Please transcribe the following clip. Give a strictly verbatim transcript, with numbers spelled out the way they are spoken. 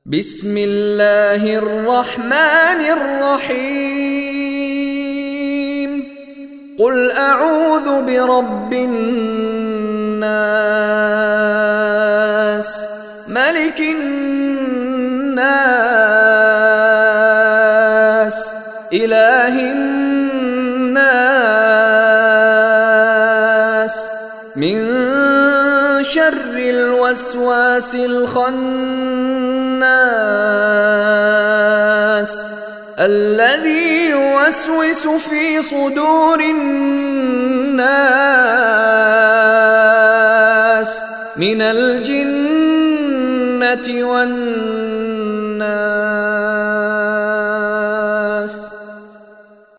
بسم الله الرحمن الرحيم قل أعوذ برب الناس ملك الناس إله الناس من شر الوسواس الخناس الذي يوسوس في صدور الناس من الجنة والناس